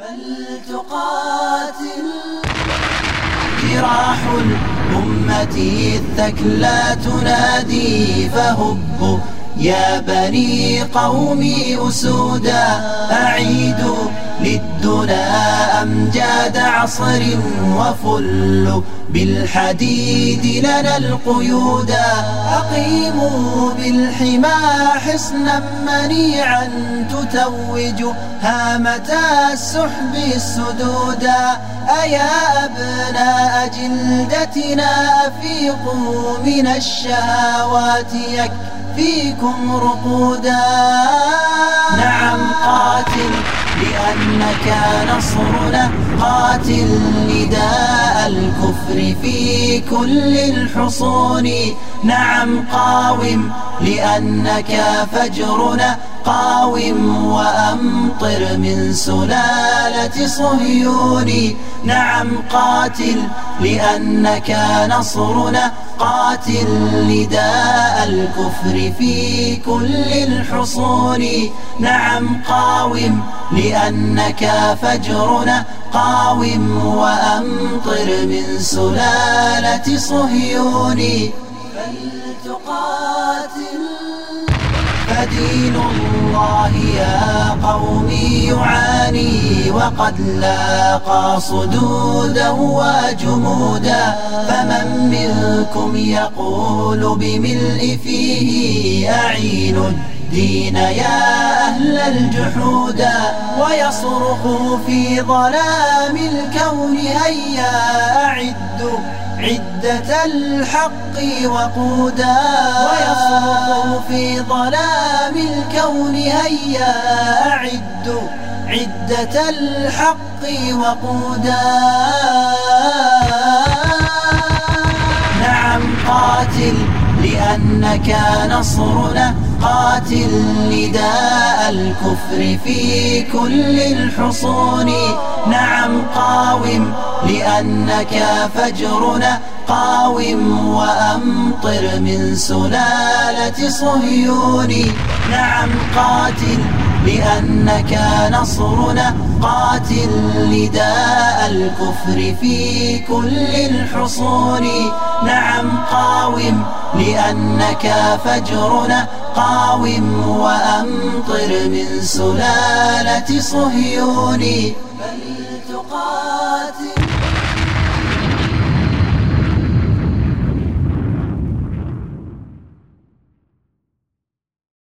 فلتقاتل جراح الأمة الثكلى تنادي فهبوا يا بني قومي أسودا أعيدوا للدنا أمجاد عصر وفلوا بالحديد لنا القيودا أقيموا بالحمى حصنا منيعا تتوج هامة السحب السدودا أيا أبناء جلدتنا أفيقوا من الشهوات يكفيكم رقودا نعم قاتل لأنك نصرنا قاتل نداء الكفر في كل الحصون نعم قاوم لأنك فجرنا قاوم وأمطر من سلالة صهيون نعم قاتل لأنك نصرنا قاتل نداء الكفر في كل الحصون نعم قاوم لأنك فجرنا قاوم وأمطر من سلالة صهيون فلتقاتل فدين الله يا قومي يعاني وقد لاقى صدودا وجمودا فمن منكم يقول بملء فيه أعينوا الدين يا أهل الجحودا ويصرخ في ظلام الكون هيا أعدوا عدة الحق وقودا ويصرخ في ظلام الكون هيا أعدوا عدة الحق وقودا نعم قاتل لأنك نصرنا قاتل نداء الكفر في كل الحصون نعم قاوم لأنك فجرنا قاوم وأمطر من سلالة صهيون نعم قاتل لأنك نصرنا قاتل نداء الكفر في كل الحصون نعم قاوم لأنك فجرنا قاوم وأمطر من سلالة صهيون فلتقاتل